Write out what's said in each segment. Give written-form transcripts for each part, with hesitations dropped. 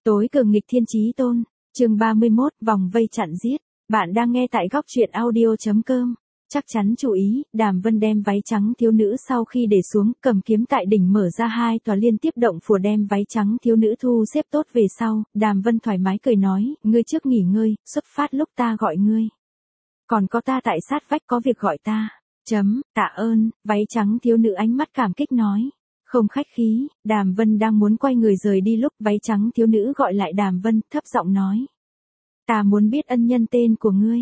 Tối cường nghịch thiên chí tôn, chương 31, vòng vây chặn giết. Bạn đang nghe tại góc truyện audio.com. Chắc chắn chú ý, Đàm Vân đem váy trắng thiếu nữ sau khi để xuống, cầm kiếm tại đỉnh mở ra hai tòa liên tiếp động phủ đem váy trắng thiếu nữ thu xếp tốt về sau, Đàm Vân thoải mái cười nói, ngươi trước nghỉ ngơi, xuất phát lúc ta gọi ngươi. Còn có ta tại sát vách có việc gọi ta. Tạ ơn, váy trắng thiếu nữ ánh mắt cảm kích nói. Không khách khí, Đàm Vân đang muốn quay người rời đi lúc váy trắng thiếu nữ gọi lại Đàm Vân, thấp giọng nói. Ta muốn biết ân nhân tên của ngươi.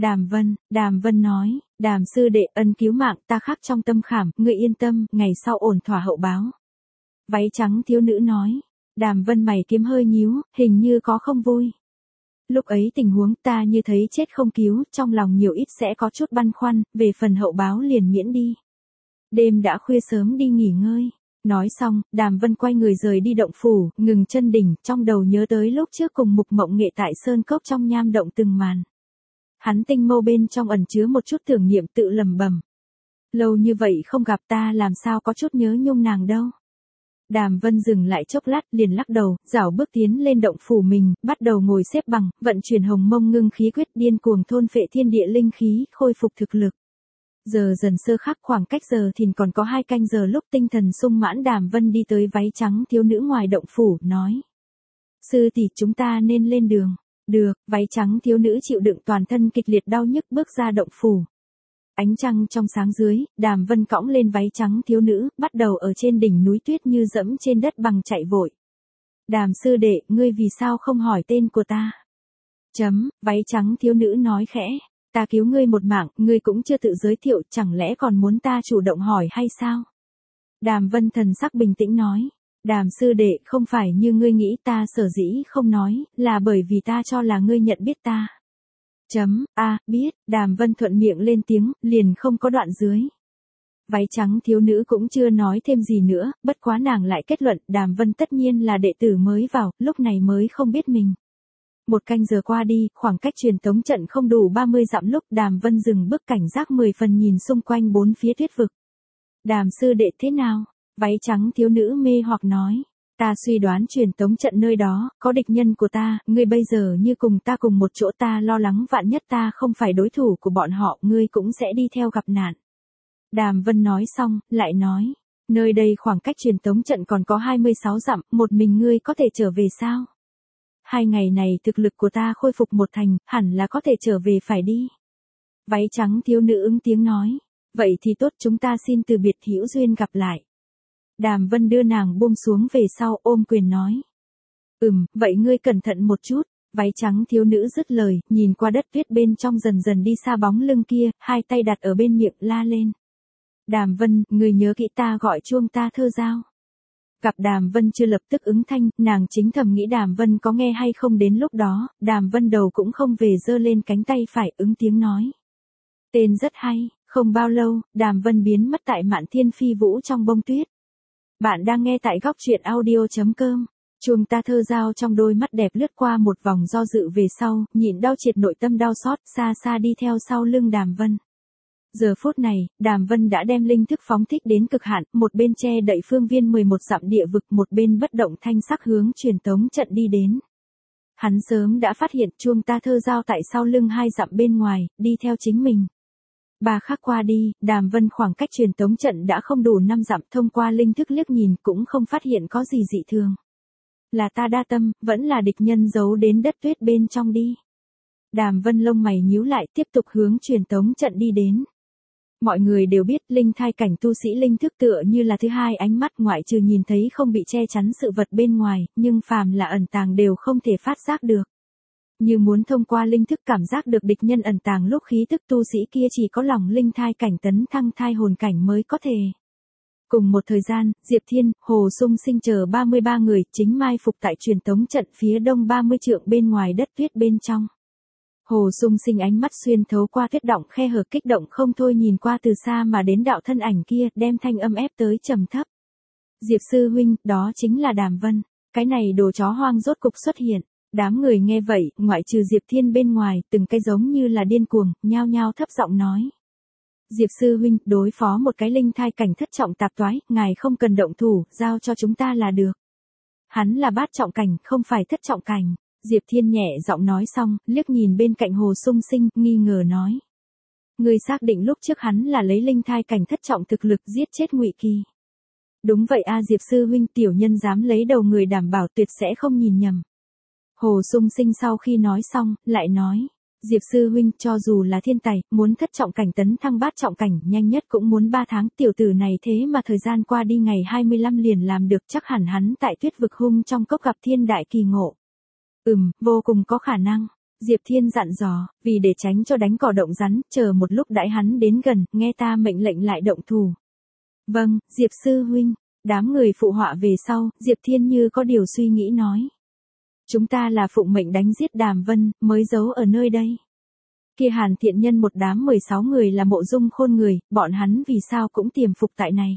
Đàm Vân nói, Đàm sư đệ ân cứu mạng ta khắc trong tâm khảm, ngươi yên tâm, ngày sau ổn thỏa hậu báo. Váy trắng thiếu nữ nói, Đàm Vân mày kiếm hơi nhíu, hình như có không vui. Lúc ấy tình huống ta như thấy chết không cứu, trong lòng nhiều ít sẽ có chút băn khoăn, về phần hậu báo liền miễn đi. Đêm đã khuya sớm đi nghỉ ngơi. Nói xong, Đàm Vân quay người rời đi động phủ, ngừng chân đỉnh, trong đầu nhớ tới lúc trước cùng Mục Mộng Nghệ tại Sơn Cốc trong nham động từng màn. Hắn tinh mâu bên trong ẩn chứa một chút tưởng niệm tự lẩm bẩm. Lâu như vậy không gặp ta làm sao có chút nhớ nhung nàng đâu. Đàm Vân dừng lại chốc lát liền lắc đầu, rảo bước tiến lên động phủ mình, bắt đầu ngồi xếp bằng, vận chuyển hồng mông ngưng khí quyết điên cuồng thôn phệ thiên địa linh khí, khôi phục thực lực. Giờ dần sơ khắc khoảng cách giờ thìn còn có 2 canh giờ lúc tinh thần sung mãn Đàm Vân đi tới váy trắng thiếu nữ ngoài động phủ, nói. Sư tỷ chúng ta nên lên đường. Được, váy trắng thiếu nữ chịu đựng toàn thân kịch liệt đau nhức bước ra động phủ. Ánh trăng trong sáng dưới, Đàm Vân cõng lên váy trắng thiếu nữ, bắt đầu ở trên đỉnh núi tuyết như dẫm trên đất bằng chạy vội. Đàm sư đệ, ngươi vì sao không hỏi tên của ta? Váy trắng thiếu nữ nói khẽ. Ta cứu ngươi một mạng, ngươi cũng chưa tự giới thiệu, chẳng lẽ còn muốn ta chủ động hỏi hay sao? Đàm Vân thần sắc bình tĩnh nói. Đàm sư đệ, không phải như ngươi nghĩ ta sở dĩ không nói, là bởi vì ta cho là ngươi nhận biết ta. Biết, Đàm Vân thuận miệng lên tiếng, liền không có đoạn dưới. Váy trắng thiếu nữ cũng chưa nói thêm gì nữa, bất quá nàng lại kết luận, Đàm Vân tất nhiên là đệ tử mới vào, lúc này mới không biết mình. 1 canh giờ qua đi, khoảng cách truyền tống trận không đủ 30 dặm lúc Đàm Vân dừng bước cảnh giác 10 phần nhìn xung quanh 4 phía tuyết vực. Đàm sư đệ thế nào? Váy trắng thiếu nữ mê hoặc nói. Ta suy đoán truyền tống trận nơi đó, có địch nhân của ta, ngươi bây giờ như cùng ta cùng một chỗ ta lo lắng vạn nhất ta không phải đối thủ của bọn họ, ngươi cũng sẽ đi theo gặp nạn. Đàm Vân nói xong, lại nói. Nơi đây khoảng cách truyền tống trận còn có 26 dặm, một mình ngươi có thể trở về sao? 2 ngày này thực lực của ta khôi phục 1 thành, hẳn là có thể trở về phải đi. Váy trắng thiếu nữ ứng tiếng nói. Vậy thì tốt chúng ta xin từ biệt hữu duyên gặp lại. Đàm Vân đưa nàng buông xuống về sau ôm quyền nói. Vậy ngươi cẩn thận một chút. Váy trắng thiếu nữ dứt lời, nhìn qua đất tuyết bên trong dần dần đi xa bóng lưng kia, 2 tay đặt ở bên miệng la lên. Đàm Vân, ngươi nhớ kỹ ta gọi chuông ta thơ giao. Gặp Đàm Vân chưa lập tức ứng thanh, nàng chính thầm nghĩ Đàm Vân có nghe hay không đến lúc đó, Đàm Vân đầu cũng không về giơ lên cánh tay phải ứng tiếng nói. Tên rất hay, không bao lâu, Đàm Vân biến mất tại Mạn Thiên Phi Vũ trong bông tuyết. Bạn đang nghe tại góc truyện audio.com. Chuông ta thơ giao trong đôi mắt đẹp lướt qua một vòng do dự về sau, nhịn đau triệt nội tâm đau xót, xa xa đi theo sau lưng Đàm Vân. Giờ phút này, Đàm Vân đã đem linh thức phóng thích đến cực hạn, một bên che đậy phương viên 11 dặm địa vực, một bên bất động thanh sắc hướng truyền tống trận đi đến. Hắn sớm đã phát hiện chuông ta thơ giao tại sau lưng 2 dặm bên ngoài, đi theo chính mình. 3 khắc qua đi, Đàm Vân khoảng cách truyền tống trận đã không đủ 5 dặm, thông qua linh thức liếc nhìn cũng không phát hiện có gì dị thường. Là ta đa tâm, vẫn là địch nhân giấu đến đất tuyết bên trong đi. Đàm Vân lông mày nhíu lại tiếp tục hướng truyền tống trận đi đến. Mọi người đều biết linh thai cảnh tu sĩ linh thức tựa như là thứ hai ánh mắt ngoại trừ nhìn thấy không bị che chắn sự vật bên ngoài, nhưng phàm là ẩn tàng đều không thể phát giác được. Như muốn thông qua linh thức cảm giác được địch nhân ẩn tàng lúc khí thức tu sĩ kia chỉ có lòng linh thai cảnh tấn thăng thai hồn cảnh mới có thể. Cùng một thời gian, Diệp Thiên, Hồ Sung Sinh chờ 33 người chính mai phục tại truyền tống trận phía đông 30 trượng bên ngoài đất tuyết bên trong. Hồ Sung Sinh ánh mắt xuyên thấu qua tuyết động khe hở kích động không thôi nhìn qua từ xa mà đến đạo thân ảnh kia, đem thanh âm ép tới trầm thấp. Diệp sư huynh, đó chính là Đàm Vân. Cái này đồ chó hoang rốt cục xuất hiện. Đám người nghe vậy, ngoại trừ Diệp Thiên bên ngoài, từng cái giống như là điên cuồng, nhao nhao thấp giọng nói. Diệp sư huynh, đối phó một cái linh thai cảnh thất trọng tạp toái, ngài không cần động thủ, giao cho chúng ta là được. Hắn là bát trọng cảnh, không phải thất trọng cảnh. Diệp Thiên nhẹ giọng nói xong, liếc nhìn bên cạnh Hồ Sung Sinh, nghi ngờ nói. Ngươi xác định lúc trước hắn là lấy linh thai cảnh thất trọng thực lực giết chết Ngụy Kỳ. Đúng vậy a Diệp sư huynh, tiểu nhân dám lấy đầu người đảm bảo tuyệt sẽ không nhìn nhầm. Hồ Sung Sinh sau khi nói xong, lại nói. Diệp sư huynh, cho dù là thiên tài, muốn thất trọng cảnh tấn thăng bát trọng cảnh nhanh nhất cũng muốn 3 tháng, tiểu tử này thế mà thời gian qua đi ngày 25 liền làm được, chắc hẳn hắn tại Tuyết vực hung trong cốc gặp thiên đại kỳ ngộ. Vô cùng có khả năng. Diệp Thiên dặn dò, vì để tránh cho đánh cỏ động rắn, chờ một lúc đãi hắn đến gần, nghe ta mệnh lệnh lại động thủ. Vâng, Diệp sư huynh. Đám người phụ họa về sau, Diệp Thiên như có điều suy nghĩ nói. Chúng ta là phụng mệnh đánh giết Đàm Vân, mới giấu ở nơi đây. Kia Hàn Thiện Nhân một đám 16 người là Mộ Dung Khôn người, bọn hắn vì sao cũng tiềm phục tại này.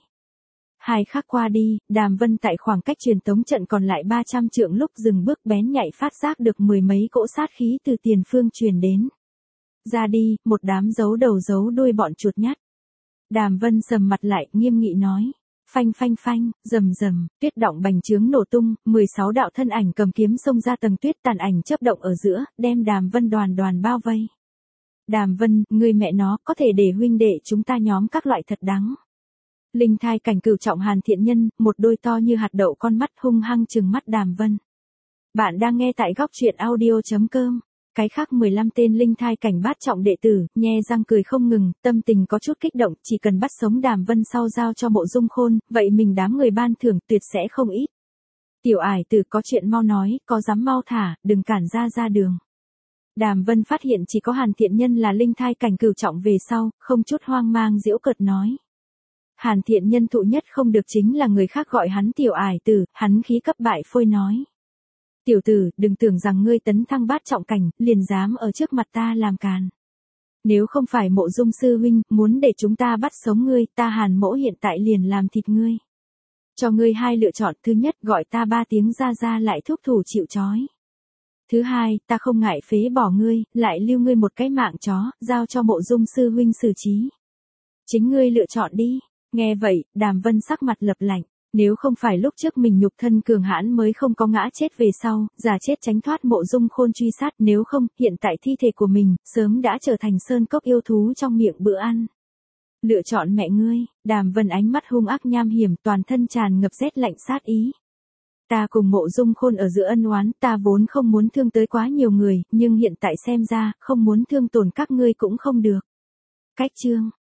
2 khắc qua đi, Đàm Vân tại khoảng cách truyền tống trận còn lại 300 trượng lúc dừng bước bén nhạy phát giác được 10 mấy cỗ sát khí từ tiền phương truyền đến. Ra đi, một đám giấu đầu giấu đuôi bọn chuột nhắt. Đàm Vân sầm mặt lại, nghiêm nghị nói. Phanh phanh phanh, rầm rầm, tuyết động bành trướng nổ tung, 16 đạo thân ảnh cầm kiếm xông ra tầng tuyết, tàn ảnh chớp động ở giữa, đem Đàm Vân đoàn đoàn bao vây. Đàm Vân, ngươi mẹ nó, có thể để huynh đệ chúng ta nhóm các loại thật đáng. Linh thai cảnh cửu trọng Hàn Thiện Nhân, một đôi to như hạt đậu con mắt hung hăng trừng mắt Đàm Vân. Bạn đang nghe tại góc truyện audio.com. Cái khác 15 tên linh thai cảnh bát trọng đệ tử, nhe răng cười không ngừng, tâm tình có chút kích động, chỉ cần bắt sống Đàm Vân sau giao cho Mộ Dung Khôn, vậy mình đám người ban thưởng tuyệt sẽ không ít. Tiểu ải tử, có chuyện mau nói, có dám mau thả, đừng cản ra đường. Đàm Vân phát hiện chỉ có Hàn Thiện Nhân là linh thai cảnh cửu trọng về sau, không chút hoang mang giễu cợt nói. Hàn Thiện Nhân thụ nhất không được chính là người khác gọi hắn tiểu ải tử, hắn khí cấp bại phôi nói. Tiểu tử, đừng tưởng rằng ngươi tấn thăng bát trọng cảnh, liền dám ở trước mặt ta làm càn. Nếu không phải Mộ Dung sư huynh, muốn để chúng ta bắt sống ngươi, ta Hàn mỗ hiện tại liền làm thịt ngươi. Cho ngươi 2 lựa chọn, thứ nhất gọi ta 3 tiếng ra lại thúc thủ chịu trói. Thứ hai, ta không ngại phế bỏ ngươi, lại lưu ngươi một cái mạng chó, giao cho Mộ Dung sư huynh xử trí. Chính ngươi lựa chọn đi. Nghe vậy, Đàm Vân sắc mặt lập lạnh. Nếu không phải lúc trước mình nhục thân cường hãn mới không có ngã chết về sau, giả chết tránh thoát Mộ Dung Khôn truy sát, nếu không, hiện tại thi thể của mình, sớm đã trở thành sơn cốc yêu thú trong miệng bữa ăn. Lựa chọn mẹ ngươi. Đàm Vân ánh mắt hung ác nham hiểm, toàn thân tràn ngập rét lạnh sát ý. Ta cùng Mộ Dung Khôn ở giữa ân oán, ta vốn không muốn thương tới quá nhiều người, nhưng hiện tại xem ra, không muốn thương tổn các ngươi cũng không được. Cách chương.